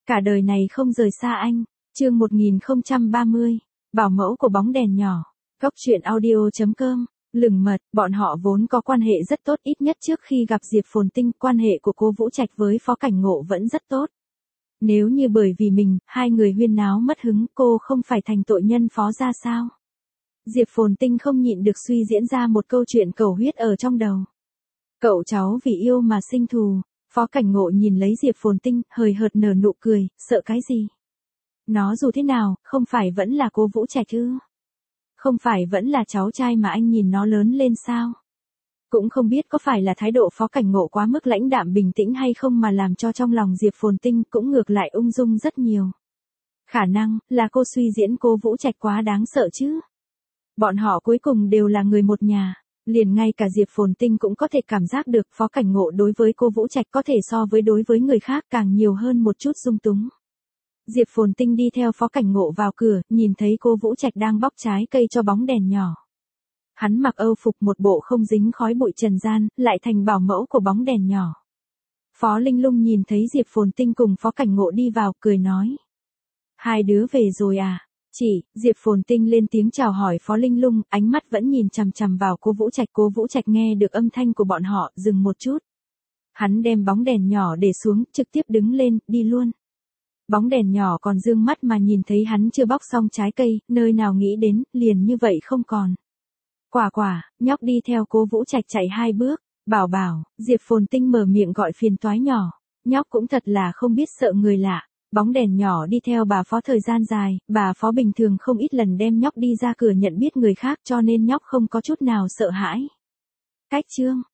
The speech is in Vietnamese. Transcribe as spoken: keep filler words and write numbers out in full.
Cả đời này không rời xa anh. Chương một nghìn không trăm ba mươi. Bảo mẫu của bóng đèn nhỏ. Góc truyện audio chấm com. Lừng mật, bọn họ vốn có quan hệ rất tốt, ít nhất trước khi gặp Diệp Phồn Tinh, quan hệ của cô Vũ Trạch với Phó Cảnh Ngộ vẫn rất tốt. Nếu như bởi vì mình, hai người huyên náo mất hứng, cô không phải thành tội nhân phó ra sao? Diệp Phồn Tinh không nhịn được suy diễn ra một câu chuyện cầu huyết ở trong đầu. Cậu cháu vì yêu mà sinh thù. Phó Cảnh Ngộ nhìn lấy Diệp Phồn Tinh, hời hợt nở nụ cười, sợ cái gì? Nó dù thế nào, không phải vẫn là cô Vũ Trạch ư? Không phải vẫn là cháu trai mà anh nhìn nó lớn lên sao? Cũng không biết có phải là thái độ Phó Cảnh Ngộ quá mức lãnh đạm bình tĩnh hay không mà làm cho trong lòng Diệp Phồn Tinh cũng ngược lại ung dung rất nhiều. Khả năng là cô suy diễn cô Vũ Trạch quá đáng sợ chứ. Bọn họ cuối cùng đều là người một nhà. Liền ngay cả Diệp Phồn Tinh cũng có thể cảm giác được Phó Cảnh Ngộ đối với cô Vũ Trạch có thể so với đối với người khác càng nhiều hơn một chút dung túng. Diệp Phồn Tinh đi theo Phó Cảnh Ngộ vào cửa, nhìn thấy cô Vũ Trạch đang bóc trái cây cho bóng đèn nhỏ. Hắn mặc âu phục một bộ không dính khói bụi trần gian, lại thành bảo mẫu của bóng đèn nhỏ. Phó Linh Lung nhìn thấy Diệp Phồn Tinh cùng Phó Cảnh Ngộ đi vào, cười nói. Hai đứa về rồi à? Chị, Diệp Phồn Tinh lên tiếng chào hỏi Phó Linh Lung, ánh mắt vẫn nhìn chằm chằm vào cô Vũ Trạch. Cô Vũ Trạch nghe được âm thanh của bọn họ, dừng một chút. Hắn đem bóng đèn nhỏ để xuống, trực tiếp đứng lên, đi luôn. Bóng đèn nhỏ còn dương mắt mà nhìn thấy hắn chưa bóc xong trái cây, nơi nào nghĩ đến, liền như vậy không còn. Quả quả, nhóc đi theo cô Vũ Trạch chạy hai bước, bảo bảo, Diệp Phồn Tinh mở miệng gọi phiền toái nhỏ. Nhóc cũng thật là không biết sợ người lạ. Bóng đèn nhỏ đi theo bà Phó thời gian dài, bà Phó bình thường không ít lần đem nhóc đi ra cửa nhận biết người khác cho nên nhóc không có chút nào sợ hãi. Cách chương.